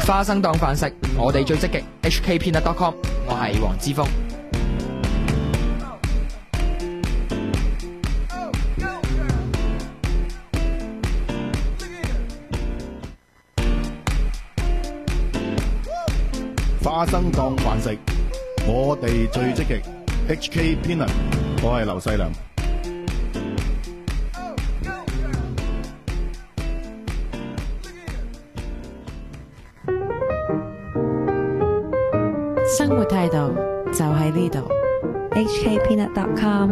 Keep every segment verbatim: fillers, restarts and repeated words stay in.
花生當飯食，我哋最積極。H K Peanut dot com， 我係黃之鋒。 花生當飯食，我哋最積極。H K Peanut， 我係劉細良。 生活態度就喺呢度。 H K Peanut dot com。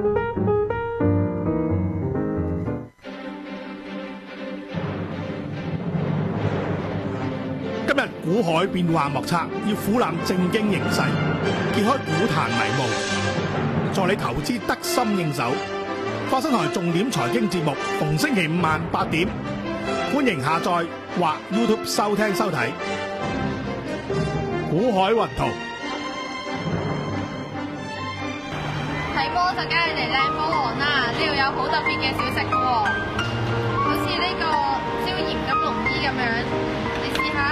今日股海變幻莫測，要俯覽正經形勢，揭開股壇迷霧，助你投資得心應手。花生台重點財經節目，逢星期五晚八點，歡迎下載或 YouTube 收聽收睇。股海雲圖睇波就梗係嚟靚波王啦！呢度有好特別嘅小食嘅喎，好似呢個椒鹽金龍衣咁樣，你試下。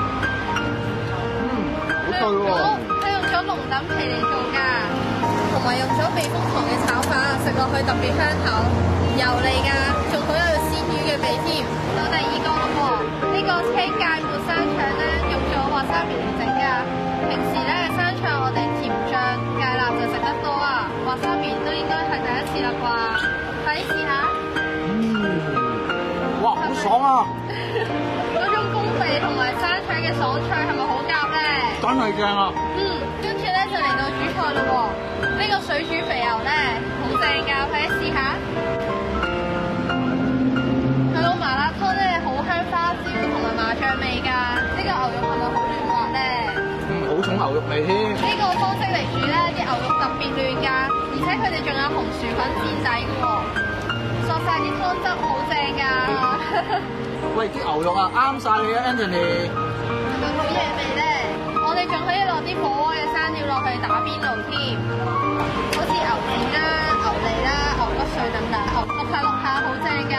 佢用咗佢用咗龍躉皮嚟做㗎，同埋用咗避風塘嘅炒法，食落去特別香口，油膩㗎，仲好有鮮魚嘅味添。到第二個咯喎，呢個青芥末生腸咧，用咗華沙米嚟整㗎。平時咧生腸我哋甜醬芥辣就食得多啊，華沙米都應該係第一次啦啩，快啲試下。 嗯，哇，好爽啊！ 嗰種公味同埋生腸嘅爽脆係咪好夾咧？ 真係正啊！ 嗯，跟住咧就嚟到主菜咯喎，呢個水煮肥牛咧好正㗎，快啲試下。佢個麻辣湯咧好香花椒同埋麻醬味㗎，呢個牛肉係咪好嫩滑咧？ 嗯，好重牛肉味添。 呢個方式嚟煮咧，啲牛肉特別嫩㗎，而且佢哋仲有紅薯粉墊底㗎喎，索晒啲湯汁好正㗎。 喂，啲牛肉啊啱晒你啊 ，Anthony。 係咪好嘢味咧？我哋仲可以落啲火鍋嘅生料落去打邊爐添，好似牛片啦、牛脷啦、牛骨碎等等，淥下淥下好正㗎。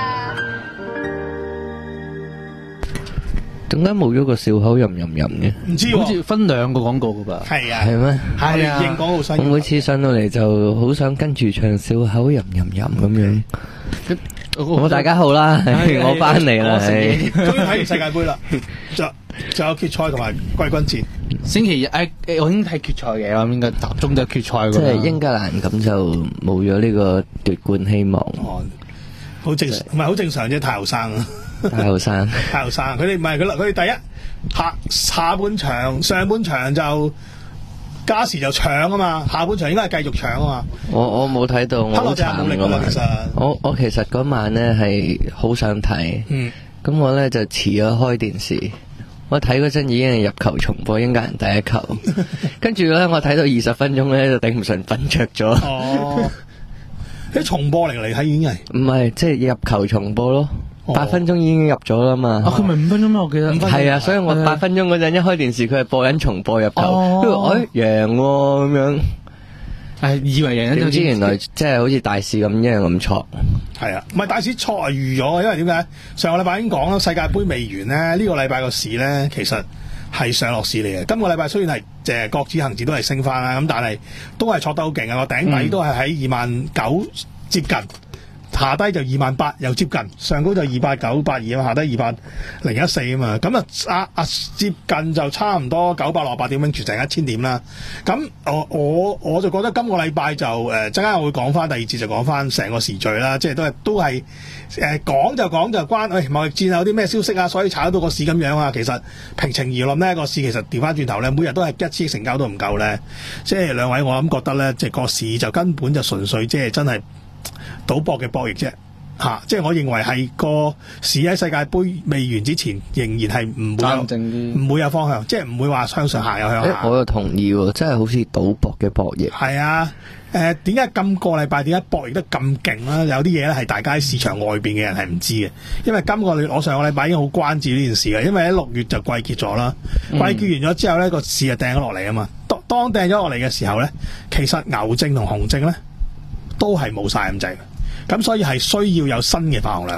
點解冇咗個笑口吟吟吟嘅？ 唔知喎， 好似分兩個廣告噶吧？ 係啊， 係咩？ 係啊，應廣告新。 我每次上到嚟就好想跟住唱笑口吟吟吟咁樣。我大家好啦，我翻嚟啦， 終於睇完世界盃啦，就就有決賽同埋季軍戰。 星期日誒，我已經睇決賽嘅，我應該集中咗決賽。 即係英格蘭咁就冇咗呢個奪冠希望。 哦，好正常，唔係好正常啫，太後生啊！ 太後生， 太後生，佢哋唔係佢佢哋第一下下半場上半場就加時就搶啊嘛，下半場應該係繼續搶啊嘛。 我我冇睇到，我好慘㗎嘛。我我其實嗰晚咧係好想睇， 嗯， 咁我咧就遲咗開電視。我睇嗰陣已經係入球重播，英格蘭第一球，跟住咧我睇到二十分鐘咧就頂唔順，瞓着咗。 哦，啲重播嚟嚟睇已經係唔係即係入球重播咯。八分鐘已經入咗啦嘛， 佢咪五分鐘咩？我記得係啊，所以我八分鐘嗰陣一開電視，佢係播緊重播入球，跟住我贏喎咁樣， 係以為贏， 點知原來即係好似大市咁一樣咁錯。 係啊，唔係大市錯係預咗，因為點解？上個禮拜已經講啦，世界盃未完咧，呢個禮拜個市咧其實係上落市嚟嘅。今個禮拜雖然係誒國指恒指都係升翻啦，咁但係都係錯得好勁啊！個頂底都係喺二萬九接近。下低就二萬八，又接近上高就二八九八二啊，下低二八零一四啊嘛，咁啊啊啊接近就差唔多九百六十八點，拎住成一千點啦。咁我我我就覺得今個禮拜就誒，陣間我會講翻第二節就講翻成個時序啦，即係都係都係誒講就講就關誒貿易戰有啲咩消息啊，所以炒到個市咁樣啊。其實平情而論呢個市其實調翻轉頭咧，每日都係一次成交都唔夠咧。即係兩位我諗覺得咧，即係個市就根本就純粹即係真係賭博嘅博弈啫，嚇、啊！即係我認為係個市喺世界盃未完之前，仍然係唔會有唔會有方向，即係唔會話向上行又向下。 我又同意喎，真係好似賭博嘅博弈。 係啊，誒點解今個禮拜點解博弈得咁勁啦？有啲嘢咧係大家喺市場外邊嘅人係唔知嘅，因為今個我上個禮拜已經好關注呢件事嘅，因為喺六月就季結咗啦，季結完咗之後咧個市就掟咗落嚟啊嘛。當當掟咗落嚟嘅時候咧，其實牛證同熊證咧都係冇晒咁滯。咁所以係需要有新嘅發行量，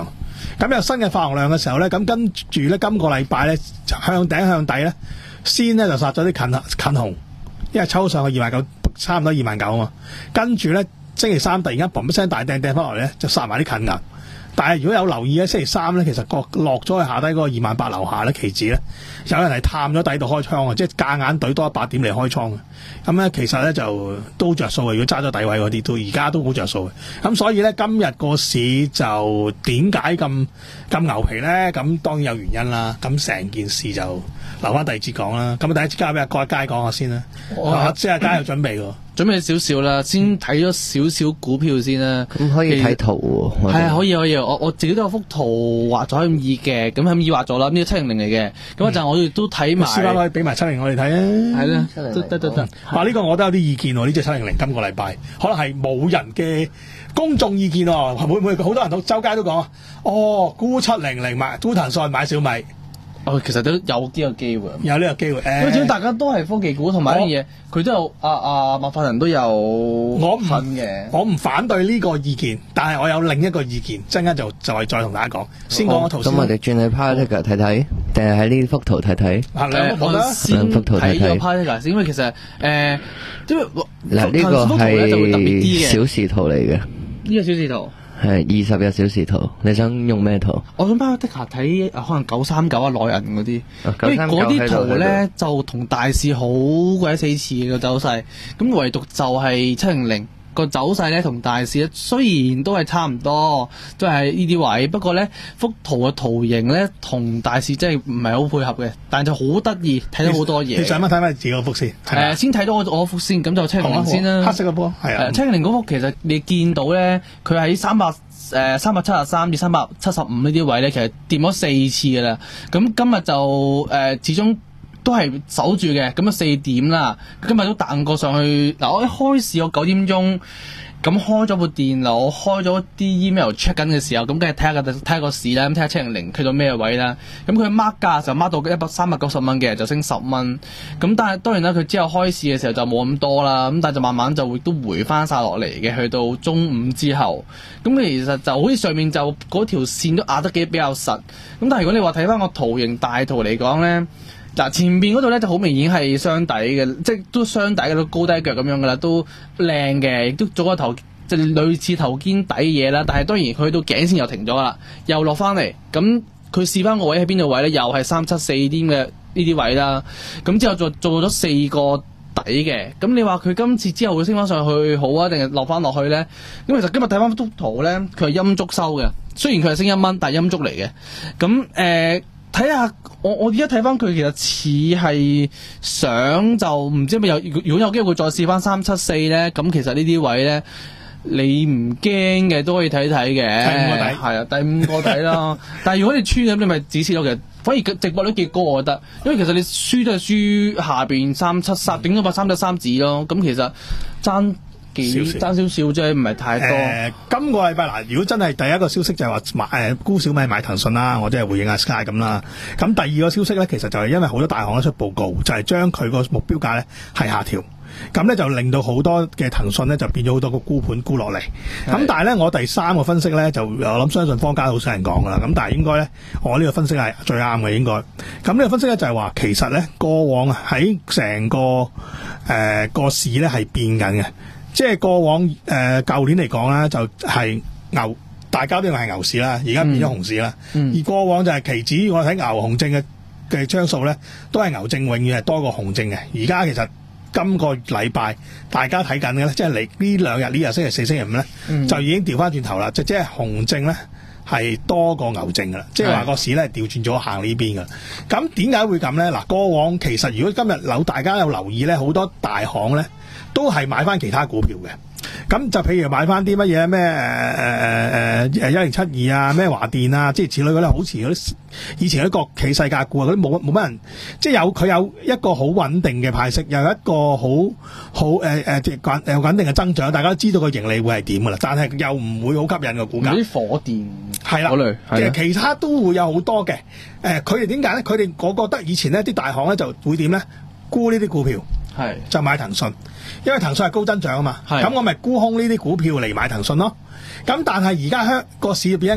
咁有新嘅發行量嘅時候咧，咁跟住咧今個禮拜咧向頂向底咧，先咧就殺咗啲近近紅，因為抽上去二萬九，差唔多二萬九啊嘛。跟住咧星期三突然間嘣一聲大掟掟翻落嚟咧，就殺埋啲近銀。但係如果有留意咧，星期三咧其實個落咗去下低嗰個二萬八樓下咧，期指咧有人係探咗底度開倉啊，即係夾硬懟多一百點嚟開倉嘅。咁咧其實咧就都着數嘅，如果揸咗底位嗰啲，到而家都好着數嘅。咁所以咧今日個市就點解咁咁牛皮咧？咁當然有原因啦。咁成件事就留翻第二節講啦。咁第一節交俾阿郭佳講下先啦。我即係阿佳有準備喎。 準備少少啦，先睇咗少少股票先啦。 咁可以睇圖喎。 係啊，可以可以。我我自己都有幅圖畫咗喺咁意嘅，咁喺咁意畫咗啦。呢個七零零嚟嘅。咁一陣我亦都睇埋。師傅可以俾埋七零我哋睇啊。 係啦，得得得得。 話呢個我都有啲意見喎。呢隻七零零今個禮拜可能係冇人嘅公眾意見喎。會唔會好多人都周街都講啊？哦，沽七零零買沽騰訊買小米。 哦，其實都有呢個機會， 有呢個機會。誒， 因為大家都係科技股，同埋一樣嘢，佢都有啊啊麥法人都有我份嘅。 我唔反對呢個意見，但係我有另一個意見，陣間就就係再同大家講。先講個圖先。 咁我哋轉去 Partaga 睇睇，定係喺呢幅圖睇睇？ 啊，兩幅圖啦， 兩幅圖睇睇。 Partaga 先，因為其實誒，因為嗱呢個係小時圖嚟嘅。 呢個小時圖。 係二十日小時圖，你想用咩圖？ 我想巴的卡睇可能九三九啊內銀嗰啲，因為嗰啲圖咧就同大市好鬼死似嘅走勢，咁唯獨就係七零零個走勢咧同大市咧雖然都係差唔多，都係呢啲位，不過咧幅圖嘅圖形咧同大市真係唔係好配合嘅，但就好得意，睇到好多嘢。 你想乜睇翻自己嗰幅先？ 誒，先睇到我我幅先，咁就七零零先啦。 黑色嗰幅係啊， 七零零嗰幅其實你見到咧，佢喺三百誒三百七十三至三百七十五呢啲位咧，其實掂咗四次㗎啦。咁今日就誒、呃、始終都係守住嘅，咁啊四點啦。今日都彈過上去。嗱，我一開市我九點鐘。咁開咗部電腦，開咗啲 email check 緊嘅時候，咁梗係睇下個睇下個市啦，咁睇下七零零去到咩位啦。咁佢 mark 價就 mark 到一百三百九十蚊嘅，就升十蚊。咁但係當然啦，佢之後開市嘅時候就冇咁多啦。咁但係就慢慢就會都回翻晒落嚟嘅，去到中午之後。咁其實就好似上面就嗰條線都壓得幾比較實。咁但係如果你話睇翻個圖形大圖嚟講咧。嗱，前邊嗰度咧就好明顯係雙底嘅，即係都雙底嘅，都高低腳咁樣噶啦，都靚嘅，亦都做個頭即係類似頭肩底嘢啦。但係當然佢到頸線又停咗啦，又落翻嚟，咁佢試翻個位喺邊度位咧？又係三七四點嘅呢啲位啦。咁之後做做咗四個底嘅，咁你話佢今次之後會升翻上去好啊，定係落翻落去咧？咁其實今日睇翻幅圖咧，佢係陰燭收嘅，雖然佢係升一蚊，但係陰燭嚟嘅。咁誒。呃睇下我我而家睇翻佢，其實似係想就唔知咪有，如果有機會再試翻三七四咧，咁其實呢啲位咧你唔驚嘅都可以睇睇嘅。第五個底係啊，第五個底啦。但係如果你穿咁，你咪止蝕咯。其實反而值博率幾高，我覺得，因為其實你輸都係輸下邊三七三，頂多把三七三止咯。咁其實爭。爭少少啫，唔係太多。誒、 呃，今個禮拜嗱，如果真係第一個消息就係話買誒沽小米買騰訊啦，我即係回應阿 Sky 咁啦。咁第二個消息咧，其實就係因為好多大行都出報告，就係將佢個目標價咧係下調，咁咧就令到好多嘅騰訊咧就變咗好多個沽盤沽落嚟。咁但係咧，我第三個分析咧就我諗相信坊間好少人講噶啦。咁但係應該咧，我呢個分析係最啱嘅應該。咁呢個分析咧就係話，其實咧過往喺成個誒、呃、個市咧係變緊嘅。即係過往誒舊、呃、年嚟講啦，就係、是、牛，大家都認為係牛市啦，而家變咗熊市啦。嗯、而過往就係期指，我睇牛熊證嘅嘅張數咧，都係牛證永遠係多過熊證嘅。而家其實今個禮拜大家睇緊嘅咧，即係嚟呢兩日呢日星期四、星期五咧，嗯、就已經調翻轉頭啦。就即係熊證咧係多過牛證噶啦，即係話個市咧調轉咗行呢邊噶。咁點解會咁咧？嗱，過往其實如果今日有大家有留意咧，好多大行咧。都係買翻其他股票嘅，咁就譬如買翻啲乜嘢咩誒誒誒誒一零七二啊，咩華電啊，即係此類嗰啲，好似嗰啲以前嗰啲國企世界股啊，嗰啲冇冇乜人，即係有佢有一個好穩定嘅派息，又有一個好好誒誒即係穩誒穩定嘅增長，大家都知道個盈利會係點噶啦，但係又唔會好吸引個股價。 啲火電係啦， 類其實其他都會有好多嘅，誒佢哋點解咧？佢哋我覺得以前呢啲大行咧就會點咧？沽呢啲股票。係就買騰訊，因為騰訊係高增長啊嘛，咁我咪沽空呢啲股票嚟買騰訊咯。咁但係而家香個市變咗牛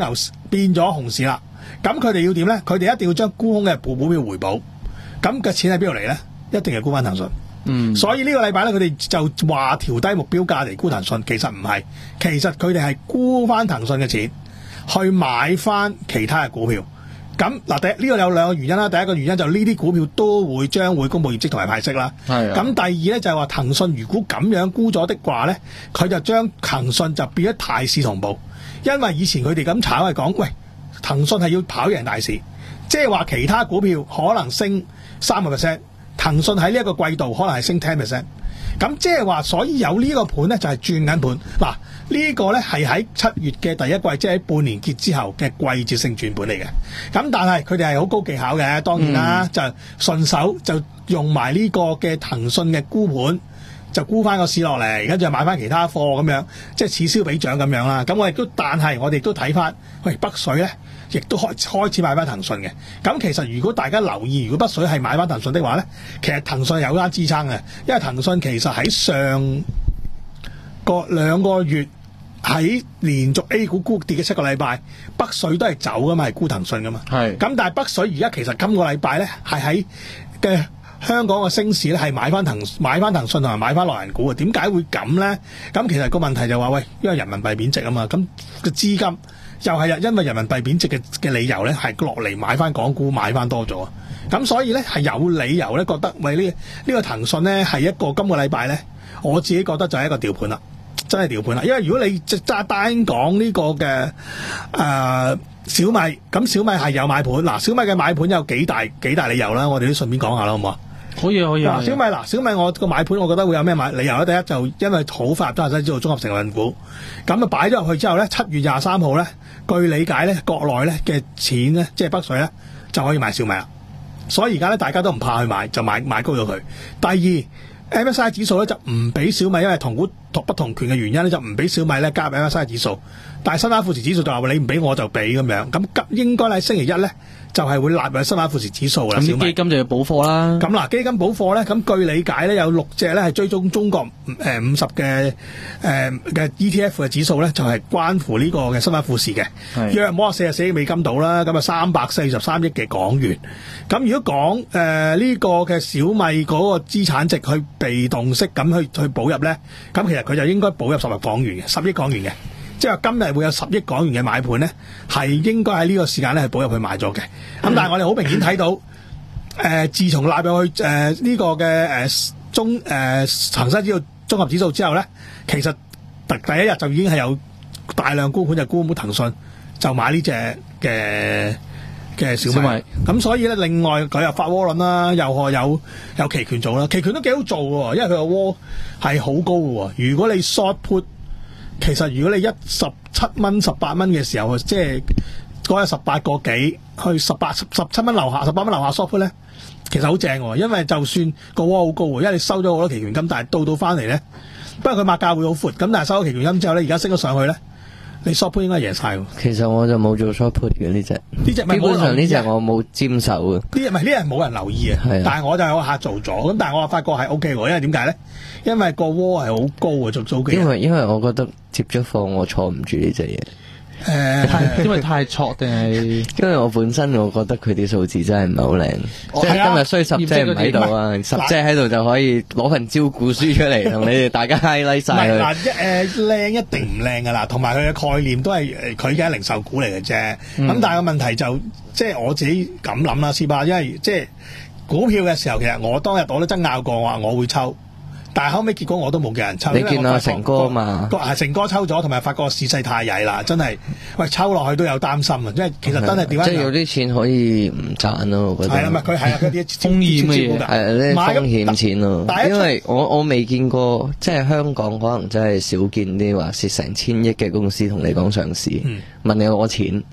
變咗熊市啦。咁佢哋要點咧？佢哋一定要將沽空嘅股股票回補。咁嘅錢喺邊度嚟咧？一定係沽翻騰訊。 嗯， 所以呢個禮拜咧，佢哋就話調低目標價嚟沽騰訊，其實唔係，其實佢哋係沽翻騰訊嘅錢去買翻其他嘅股票。咁嗱，第呢個有兩個原因啦。第一個原因就呢啲股票都會將會公布業績同埋派息啦。 係啊。 咁第二咧就係話騰訊如果咁樣沽咗的話咧，佢就將騰訊就變咗大市同步，因為以前佢哋咁炒係講，喂，騰訊係要跑贏大市，即係話其他股票可能升三個 percent， 騰訊喺呢一個季度可能係升 ten percent。咁即係話，所以有呢個盤咧就係轉緊盤。嗱，呢個咧係喺七月嘅第一季，即係喺半年結之後嘅季節性轉盤嚟嘅。咁但係佢哋係好高技巧嘅，當然啦，嗯、就順手就用埋呢個嘅騰訊嘅沽盤，就沽翻個市落嚟，跟住就買翻其他貨咁樣，即係此消彼長咁樣啦。咁我亦都，但係我哋都睇翻，喂，北水咧，亦都開開始買翻騰訊嘅。咁其實如果大家留意，如果北水係買翻騰訊的話咧，其實騰訊有單支撐嘅，因為騰訊其實喺上個兩個月喺連續 A 股沽跌嘅七個禮拜，北水都係走噶嘛，係沽騰訊噶嘛。係。咁但係北水而家其實今個禮拜咧係喺嘅。香港嘅升市咧係買翻騰買翻騰訊同埋買翻內銀股啊？點解會咁咧？咁其實個問題就話喂，因為人民幣貶值啊嘛，咁個資金又係因為人民幣貶值嘅嘅理由咧，係落嚟買翻港股買翻多咗，咁所以咧係有理由咧覺得喂呢呢、呢個騰訊咧係一個今個禮拜咧，我自己覺得就係一個調盤啦，真係調盤啦。因為如果你即係單講呢個嘅誒、呃、小米，咁小米係有買盤嗱，小米嘅買盤有幾大幾大理由啦，我哋都順便講下啦，好唔好啊？ 可以可以。嗱， 小米嗱，小米我個買盤，我覺得會有咩買理由咧？第一就因為好快入咗恒生指數綜合成分股，咁啊擺咗入去之後咧，七月廿三號咧，據理解咧，國內咧嘅錢咧，即係北水咧就可以買小米啦。所以而家咧，大家都唔怕去買，就買買高咗佢。第二 M S C I 指數咧就唔俾小米，因為同股不同權嘅原因咧，就唔俾小米咧加入 M S C I 指數。但係新華富時指數就話你唔俾我就俾咁樣，咁應該喺星期一咧。就係、是、會納入新華富時指數啦。 咁基金就要補貨啦。咁嗱，基金補貨咧，咁據理解咧有六隻咧係追蹤中國誒五十嘅誒嘅 E T F 嘅指數咧，就係、是、關乎呢個嘅新華富時嘅。約摸四十四億美金到啦，咁啊三百四十三億嘅港元。咁如果講誒呢個嘅小米嗰個資產值去被動式咁去去補入咧，咁其實佢就應該補入十億港元嘅，十億港元嘅。即係今日會有十億港元嘅買盤咧，係應該喺呢個時間咧係補入去買咗嘅。咁、嗯、但係我哋好明顯睇到，誒、呃、自從納入去誒呢、呃這個嘅誒、呃、中誒、呃、恒生指數綜合指數之後咧，其實第第一日就已經係有大量沽盤就沽騰訊，就買呢隻嘅嘅小米。咁所以咧，另外佢又發窩輪啦，又有有，有期權做啦，期權都幾好做喎，因為佢個窩係好高喎。如果你 short put，其實如果你一十七蚊、十八蚊嘅時候，即係嗰日十八個幾去十八、十十七蚊樓下、十八蚊樓下 short put 咧，其實好正喎。因為就算個窩好高喎，因為你收咗好多期權金，但係到到翻嚟咧，不過佢抹價會好闊。咁但係收咗期權金之後咧，而家升咗上去咧，你 short put 應該贏晒喎。 其實我就冇做 short put 嘅呢隻，呢隻基本上呢隻我冇沾手嘅。呢隻唔係呢隻冇人留意嘅，但係我就有客做咗。咁但係我發覺係 O K 喎，因為點解咧？因為個窩係好高啊，做早幾日。 因為因為我覺得接咗貨我坐唔住呢隻嘢。 誒、呃， 因為太挫定係？ 因為我本身我覺得佢啲數字真係唔係好靚，即係今日衰十隻唔喺度啊，十隻喺度就可以攞份招股書出嚟同你哋大家 highlight 晒佢。 嗱，誒靚一定唔靚噶啦，同埋佢嘅概念都係誒佢嘅零售股嚟嘅啫。咁、嗯、但係個問題就即係我自己咁諗啦，斯巴，因為即係股票嘅時候，其實我當日我都爭拗過，我話我會抽。但係後尾結果我都冇叫人抽。 你見阿成哥啊嘛？ 個係成哥抽咗，同埋發覺市勢太曳啦，真係喂抽落去都有擔心啊！因為其實真係點解？ 即係有啲錢可以唔賺咯，我覺得。係啊，咪佢係啊，嗰啲風險嘅嘢， 係啲風險錢咯。因為我我未見過，即係香港可能真係少見啲話蝕成千億嘅公司同你講上市，嗯、問你攞錢。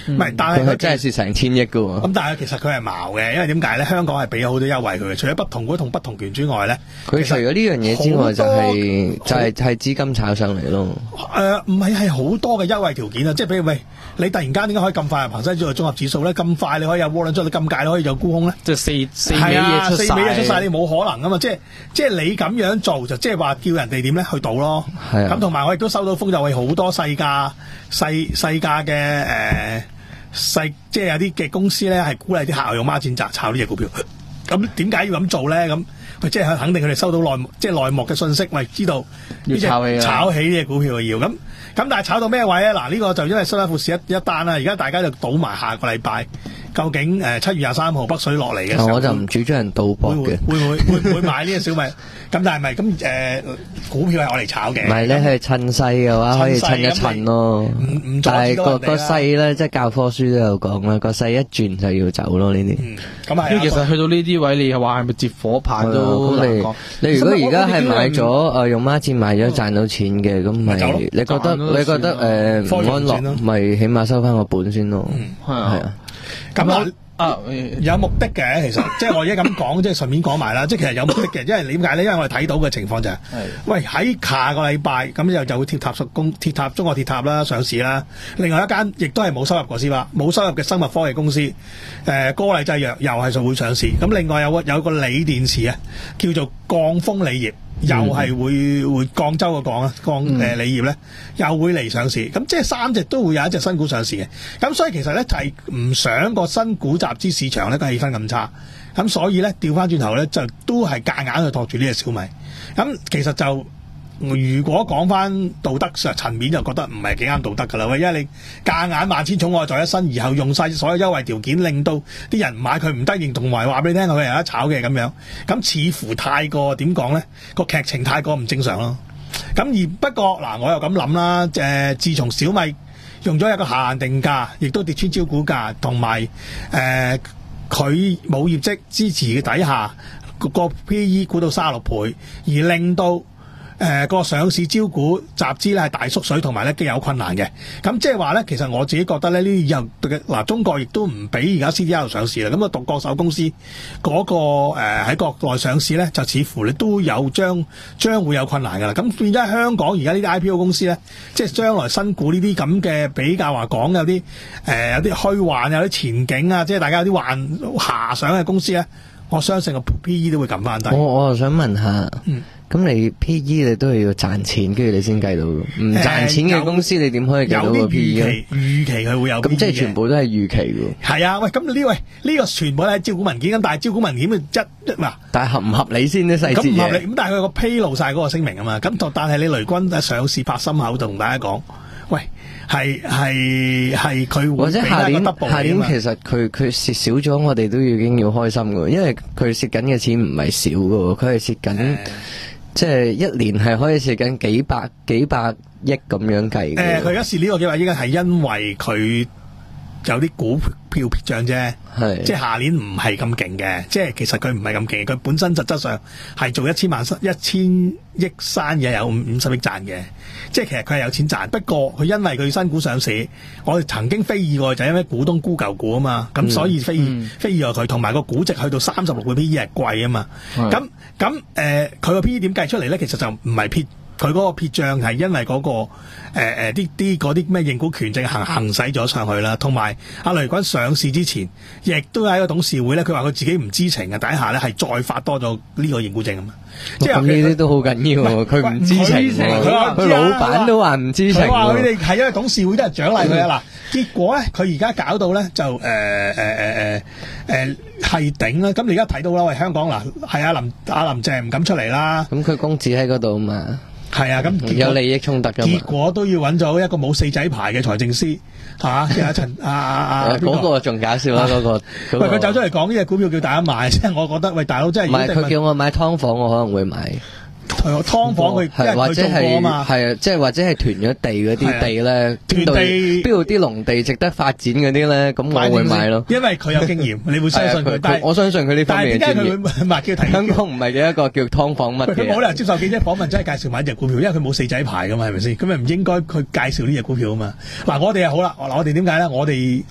唔係，但係佢係真係蝕成千億㗎喎。 咁但係其實佢係矛嘅，因為點解咧？香港係俾咗好多優惠佢嘅，除咗不同股同不同權之外咧， 佢除咗呢樣嘢之外，就係就係係資金炒上嚟咯。 誒唔係係好多嘅優惠條件啊！即係譬如喂，你突然間點解可以咁快入恒生指數綜合指數咧？咁快你可以有窩輪，你咁解你可以有沽空咧？ 即係四四尾係啊， 嘢出四尾嘢出晒， 晒， 你冇可能噶嘛！即係即係你咁樣做就即係話叫人哋點咧去賭咯。 係啊咁同埋我亦都收到風就係好多細價細細價嘅誒細，即係有啲嘅公司咧係鼓勵啲客用孖展賺炒呢隻股票。咁點解要咁做咧？咁佢即係肯定佢哋收到內幕即係內幕嘅信息，喂知道呢隻要炒起啊炒起呢隻股票要咁。咁但係炒到咩位咧？嗱，呢個就因為新一富士一一單啦，而家大家就賭埋下個禮拜，究竟誒七月廿三號北水落嚟嘅時候， 我就唔主張人賭博嘅。 會唔會會唔會買呢隻小米？咁但係咪咁誒股票係我嚟炒嘅？ 唔係咧，佢趁勢嘅話可以趁一趁咯。 唔唔阻但係個個止到人哋啦。 勢咧，即係教科書都有講啦，個勢一轉就要走咯呢啲。 嗯，咁啊， 因為其實去到呢啲位，你話係咪接火棒都咁你難講。 你如果而家係買咗嗯誒用孖展買咗賺到錢嘅，咁咪咪走咯你覺得賺咯你覺得誒唔科技安轉咯樂，咪起碼收翻個本先咯。 係啊係啊。 咁啊。 啊， 有目的嘅，其實即係我而家咁講，即係順便講埋啦。即係其實有目的嘅，因為點解咧？因為我哋睇到嘅情況就係、喂喺下個禮拜咁又就會鐵塔復工，鐵塔中國鐵塔啦上市啦。另外一間亦都係冇收入過先啦，冇收入嘅生物科技公司，誒、呃、歌禮製藥又係就會上市。咁另外有個有個鋰電池啊，叫做鋼豐鋰業。又係會會廣州嘅鋼啊，鋼誒鋰業咧又會嚟上市，咁即係三隻都會有一隻新股上市嘅，咁所以其實咧就係唔想個新股集資市場咧個氣氛咁差，咁所以咧調翻轉頭咧就都係夾硬去托住呢隻小米，咁其實就。如果講翻道德上層面，就覺得唔係幾啱道德㗎啦，喂，因為你夾硬萬千寵愛在一身，然後用晒所有優惠條件，令到啲人唔買佢唔得，認同埋話俾你聽佢係有得炒嘅咁樣，咁似乎太過點講咧？個劇情太過唔正常咯。咁而不過嗱，我又咁諗啦，誒、呃，自從小米用咗一個下限定價，亦都跌穿招股價，同埋誒佢冇業績支持嘅底下，個 P E 估到三十六倍，而令到誒、呃、個上市招股集資咧係大縮水，同埋咧極有困難嘅。咁即係話咧，其實我自己覺得咧，呢啲以後嗱中國亦都唔俾而家 C D R 上市啦。咁啊，獨角獸公司嗰、那個誒喺、呃、國內上市咧，就似乎你都有將將會有困難㗎啦。咁變咗香港而家呢啲 I P O 公司咧，即係將來新股呢啲咁嘅比較話講有啲誒、呃、有啲虛幻有啲前景啊，即係大家有啲幻遐想嘅公司咧，我相信個 P E 都會撳翻低。 我我又想問下， 嗯咁你 P E 你都係要賺錢，跟住你先計到，唔賺錢嘅公司你點可以計到個有啲 P E 預咧？ 期預期佢會有 P E 嘅， 咁即係全部都係預期喎。 係啊，喂，咁呢位呢個全部都係招股文件，咁但係招股文件嘅一一嗱， 但係合唔合理先啲細節咁唔合理， 嘢？ 咁但係佢個披露晒嗰個聲明啊嘛，咁就但係你雷軍上市拍心口就同大家講，喂，係係係佢會或者下年俾一個 double 下年你啊嘛其實佢佢蝕少咗，我哋都已經要開心嘅喎，因為佢蝕緊嘅錢唔係少嘅喎，佢係蝕緊。即係一年係可以蝕緊幾百幾百億咁樣計嘅。 誒，佢而家蝕呢個幾百億係因為佢有啲股票撇帳啫， 係即係下年唔係咁勁嘅，即係其實佢唔係咁勁，佢本身實質上係做一千萬一千億生意有五五十億賺嘅，即係其實佢係有錢賺，不過佢因為佢新股上市，我哋曾經非議過就係因為股東沽舊股啊嘛，咁、嗯、所以非議、嗯、非議過佢，同埋個估值去到三十六倍 P E 係貴啊嘛，咁咁誒佢個 P E 點計出嚟咧？其實就唔係撇。佢嗰個撇帳係因為嗰、那個誒誒啲啲嗰啲咩認股權證行行使咗上去啦，同埋阿雷軍上市之前，亦都喺個董事會咧，佢話佢自己唔知情嘅底下咧，係再發多咗呢個認股證啊嘛。即係咁呢啲都好緊要喎，佢唔知情喎，佢話佢老闆都話唔知情。 佢話佢哋係因為董事會都係獎勵佢啊嗱，結果咧佢而家搞到咧就誒誒誒誒誒係頂啦。咁你而家睇到啦，喂香港嗱係阿林阿林鄭唔敢出嚟啦。 咁佢公子喺嗰度嘛。 係啊，咁有利益衝突㗎嘛， 結果都要揾咗一個冇四仔牌嘅財政司嚇，即係阿陳阿阿阿嗰個仲搞笑啦，嗰個喂佢走出嚟講呢隻股票叫大家買，即係我覺得喂大佬真係唔係佢叫我買劏房，我可能會買。劏房佢因為或者係係啊，即係或者係囤咗地嗰啲地咧，邊度邊度啲農地值得發展嗰啲咧，咁我會買咯。 因為佢有經驗，你會相信佢。但係我相信佢呢方面嘅專業。 但係點解佢會唔係叫提？ 香港唔係嘅一個叫劏房乜嘅。 佢冇理由接受記者訪問，真係介紹買隻股票，因為佢冇四仔牌噶嘛，係咪先？咁咪唔應該佢介紹呢隻股票啊嘛。嗱，我哋又好啦，嗱，我哋點解咧？我哋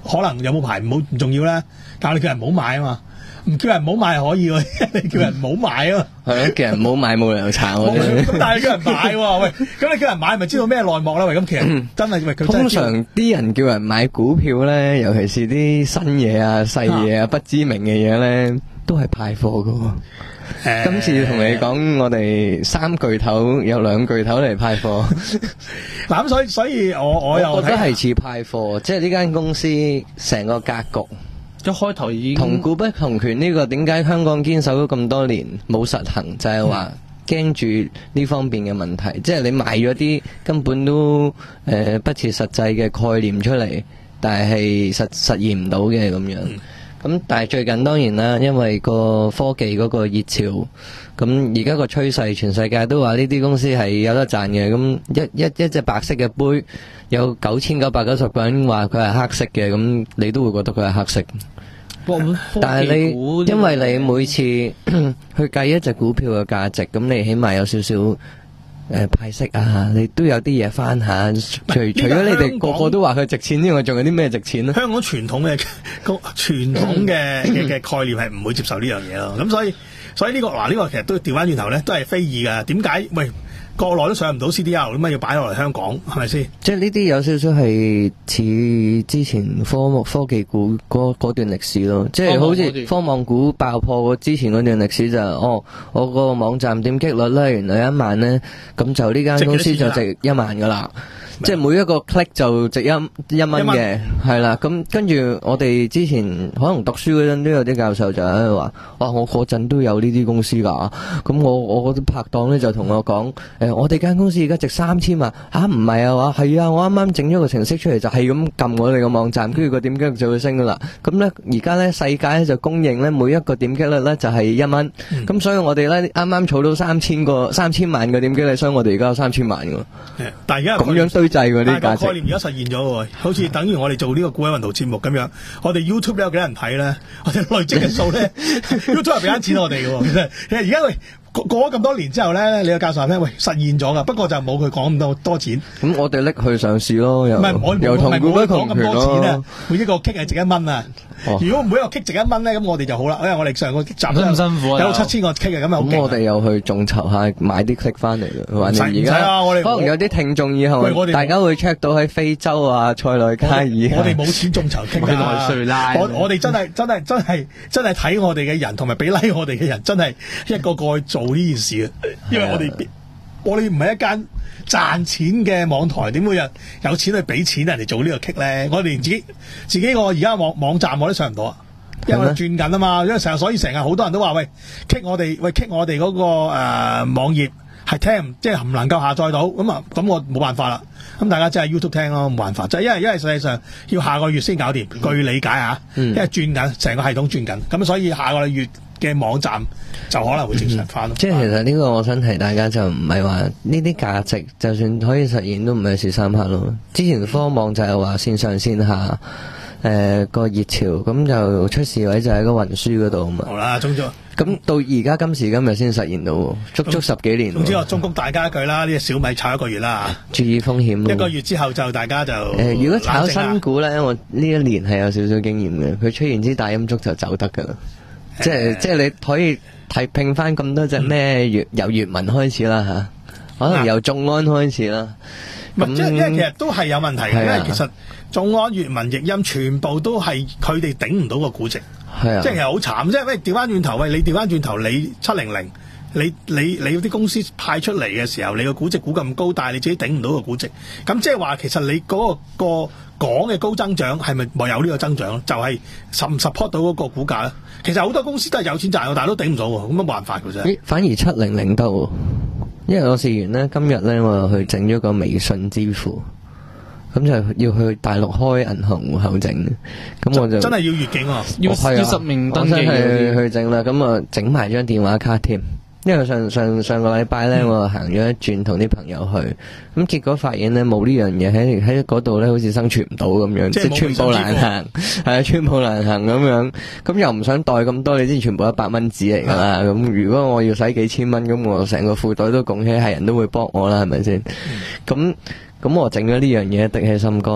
可能有冇牌唔好唔重要啦，但係你叫人唔好買啊嘛。唔叫人唔好買係可以喎，你叫人唔好買啊嘛。 係咯，叫人唔好買冇理由炒我哋。 咁但係你叫人買喎，喂，咁你叫人買咪知道咩內幕啦？喂，咁其實真係喂，佢真係通常啲人叫人買股票咧，尤其是啲新嘢啊、細嘢啊、不知名嘅嘢咧，都係派貨噶喎。今次同你講，我哋三巨頭有兩巨頭嚟派貨。 嗱咁所以所以我我又我覺得係似派貨，即係呢間公司成個格局。 一開頭已經同股不同權呢個點解香港堅守咗咁多年冇實行，就係話驚住呢方面嘅問題，即係你賣咗啲根本都誒、呃、不切實際嘅概念出嚟，但係實實現唔到嘅咁樣。咁但係最近當然啦，因為個科技嗰個熱潮，咁而家個趨勢，全世界都話呢啲公司係有得賺嘅。咁一一一隻白色嘅杯，有九千九百九十個人話佢係黑色嘅，咁你都會覺得佢係黑色。但係你因為你每次去計一隻股票嘅價值，咁你起碼有少少誒派息啊，你都有啲嘢翻下。除除咗你哋個個都話佢值錢之外，仲有啲咩值錢咧？ 香港傳統嘅個傳統嘅嘅嘅概念係唔會接受呢樣嘢咯。咁所以所以呢個嗱呢個其實都調翻轉頭咧，都係非議㗎。點解喂？國內都上唔到 C D R， 咁啊要擺落嚟香港，係咪先？即係呢啲有少少係似之前科科技股嗰嗰段歷史咯，即係好似科網股爆破之前嗰段歷史就係、哦，我個網站點擊率咧原來一萬咧，咁就呢間公司就值一萬噶啦。即係每一個 click 就值一一蚊嘅，係啦。咁跟住我哋之前可能讀書嗰陣都有啲教授就喺度話，哇！我嗰陣都有呢啲公司㗎。咁我我嗰啲拍檔咧就同我講，誒、呃，我哋間公司而家值三千萬。嚇唔係啊話係啊，我啱啱整咗個程式出嚟就係咁撳我哋個網站，跟住個點擊率就會升㗎啦。咁咧而家咧世界咧就公認咧每一個點擊率咧就係一蚊。咁、嗯、所以我哋咧啱啱儲到三千個三千萬個點擊率，所以我哋而家有三千萬㗎。 但係而家咁樣堆砌嗰啲價值。 概念而家實現咗喎，好似等於我哋做呢個股海運動節目咁樣，我哋 YouTube 有幾多人睇咧？我哋累積嘅數咧，YouTube 係俾緊錢我哋嘅喎。其實其實而家喂過過咗咁多年之後咧，你個教授話咩？喂，實現咗㗎，不過就冇佢講咁多多錢。 咁我哋拎去上市咯，又唔係我又同股不同權咁多錢啊！ 咯。 每一個 kick 係值一蚊啊！ 哦如果每一個 kick 值一蚊咧，咁我哋就好啦，因為我哋上個集都咁辛苦啊有七千個 kick 啊，咁啊好勁啊。 咁我哋又去眾籌下買啲 click 翻嚟嘅，反正而唔使啊我哋家可能有啲聽眾以後喂我哋大家會 check 到喺非洲啊、塞內加爾啊， 我哋冇錢眾籌 kick 㗎內瑞拉我我哋真係真係真係真係睇我哋嘅人同埋俾 like 我哋嘅人，真係一個個去做呢件事啊！因為我哋我哋唔係一間賺錢嘅網台，點會有有錢去俾錢人哋做呢個 kick 咧？我哋連自己自己個而家網網站我都上唔到啊！因為我哋轉緊啊嘛，因為成日所以成日好多人都話喂 kick 我哋喂 kick 我哋嗰、那個誒、呃、網頁係聽即係唔能夠下載到咁啊，咁我冇辦法啦。咁大家真係 YouTube 聽咯，冇辦法，就係因為因為實際上要下個月先搞掂，據理解嚇， 嗯、 因為轉緊成個系統轉緊，咁所以下個月嘅網站就可能會正常翻咯。 即係其實呢個我想提大家就唔係話呢啲價值，就算可以實現都唔係一時三刻咯。之前科網就係話線上線下。誒、呃、個熱潮咁就出事位就喺個運輸嗰度啊嘛。 好啦，中咗。 咁到而家今時今日先實現到，足足十幾年。 總之我忠告大家一句啦，呢隻小米炒一個月啦， 注意風險。 一個月之後就大家就誒、 呃，如果炒新股咧，我呢一年係有少少經驗嘅。佢出現支大陰燭就走得噶啦，呃、即係即係你可以睇拼翻咁多隻咩粵由粵文開始啦嚇，可能由眾安開始啦。 咁即係因為其實都係有問題嘅， 啊、 因為其實眾安、粵文、譯音全部都係佢哋頂唔到個估值， 係啊， 即係其實好慘。即係喂調翻轉頭，喂你調翻轉頭，你七零零，你你你啲公司派出嚟嘅時候，你個估值估咁高，但係你自己頂唔到個估值，咁即係話其實你嗰、那個個講嘅高增長係咪冇有呢個增長？就係、是、唔 support 到嗰個股價咧？其實好多公司都係有錢賺，但係都頂唔到喎，咁冇辦法嘅啫。 反而七零零得喎。因為我試完咧，今日咧我又去整咗個微信支付，咁就要去大陸開銀行戶口整，咁我就真係要越境喎， 要要實名登記我真係去整啦，咁啊整埋張電話卡添。因為上上上個禮拜咧，嗯、我行咗一轉同啲朋友去，咁結果發現咧冇呢樣嘢喺喺嗰度咧，好似生存唔到咁樣，即係寸步難行，係啊，寸步難行咁樣，咁又唔想袋咁多，你知全部一百蚊紙嚟噶啦，咁、嗯、如果我要使幾千蚊，咁我成個褲袋都拱起，係人都會幫我啦，係咪先？咁咁、嗯、我整咗呢樣嘢，滴起心肝。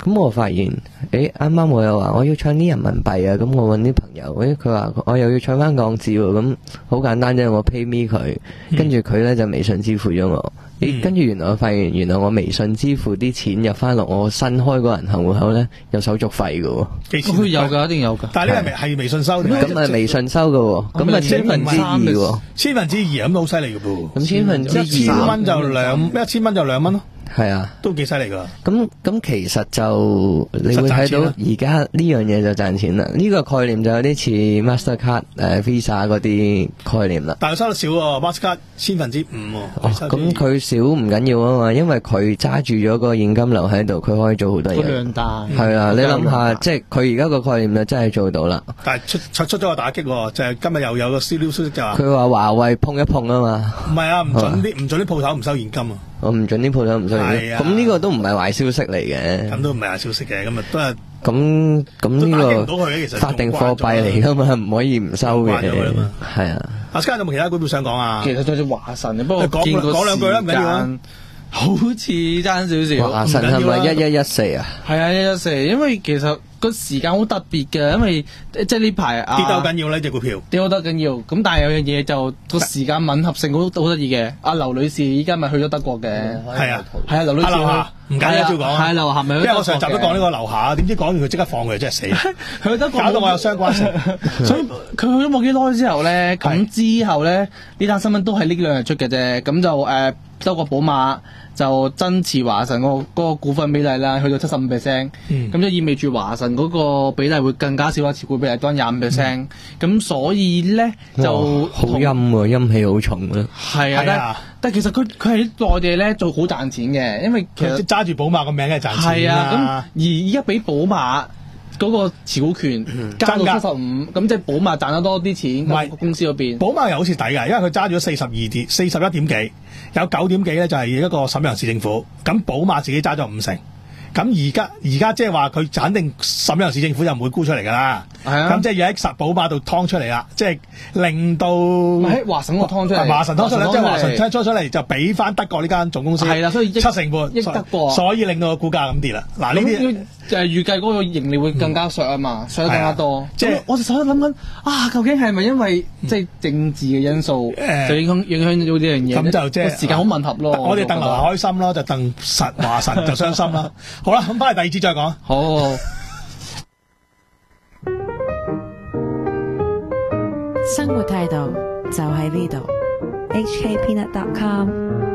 咁我發現，誒啱啱我又話我要唱啲人民幣啊，咁我揾啲朋友，誒佢話我又要唱翻港紙喎，咁好簡單啫，我 pay me 佢，跟住佢咧就微信支付咗我，誒跟住原來我發現原來我微信支付啲錢入翻落我新開個銀行戶口咧有手續費嘅喎， 佢有㗎，一定有㗎。 但係呢個係係微信收， 咁係微信收嘅喎，咁啊千分之二喎， 千分之二咁都好犀利嘅噃。 咁千分之二一千蚊就兩，一千蚊就兩蚊咯。 係啊， 都幾犀利噶。 咁咁其實就你會睇到而家呢樣嘢就賺錢啦。呢、這個概念就有啲似 Mastercard 誒、呃、Visa 嗰啲概念啦。 但係收得少喎 ，Mastercard 千分之五喎。 咁佢少唔緊要啊嘛，因為佢揸住咗個現金流喺度，佢可以做好多嘢。 量大。 係啊，你諗下，即係佢而家個概念就真係做到啦。 但係出出出咗個打擊喎，就係、是、今日又有個資料消息就話。 佢話華為碰一碰啊嘛。 唔係啊，唔準啲唔準啲鋪頭唔收現金啊。 我唔準啲鋪頭唔收現金。咁呢、啊、個都唔係壞消息嚟嘅。 咁都唔係壞消息嘅，咁啊都係。 咁咁呢個法定貨幣嚟噶嘛，唔可以唔收嘅。係啊。 阿 Sky 有冇其他股票想講啊？ 其實就係華晨，不過講講兩句啦，唔緊要啊。 好似爭少少。 華晨係咪一一一四啊？ 係啊，一一四，因為其實個時間好特別嘅，因為即係呢排啊跌得好緊要呢隻股票跌得好緊要。咁但係有樣嘢就個時間吻合性好好得意嘅。阿劉女士依家咪去咗德國嘅。係啊，係啊，劉女士。唔緊要，照講。係劉霞咪去咗德國嘅。因為我上集都講呢個劉霞，點知講完佢即刻放佢，真係死。去德國搞到我有相關性。所以佢去咗冇幾耐之後咧，咁之後咧呢單新聞都係呢兩日出嘅啫。咁就誒德國寶馬就增持華晨嗰個嗰個股份比例啦，去到七十五 percent，咁就意味住華晨嗰個比例會更加少，持股比例多廿五 percent，咁所以咧就好陰喎，陰氣好重啊。 係啊，但但其實佢佢喺內地咧做好賺錢嘅，因為其實揸住寶馬個名梗係賺錢啦。係啊，咁而而家俾寶馬嗰個持股權加到七十五，咁即係寶馬賺得多啲錢。唔係公司嗰邊， 寶馬又好似抵㗎，因為佢揸咗四十二點四十一點幾，有九點幾咧就係一個瀋陽市政府，咁寶馬自己揸咗五成。咁而家而家即係話佢肯定瀋陽市政府就唔會沽出嚟㗎啦。係啊，咁即係要喺實寶馬度劏出嚟啦，即係令到喺華晨個劏出嚟， 華晨劏出嚟，即係華晨劏出嚟就俾翻德國呢間總公司。係啦，所以七成半益德國，所以令到個股價咁跌啦。嗱呢啲就係預計嗰個盈利會更加削啊嘛，削得更加多。即係我哋手諗緊啊，究竟係咪因為即係政治嘅因素就影響影響到呢樣嘢？咁就即係時間好吻合咯。 我哋鄧劉霞開心咯，就鄧實華晨就傷心啦。好啦，咁翻嚟第二節再講。 好。 生活態度就喺呢度。 H K Peanut dot com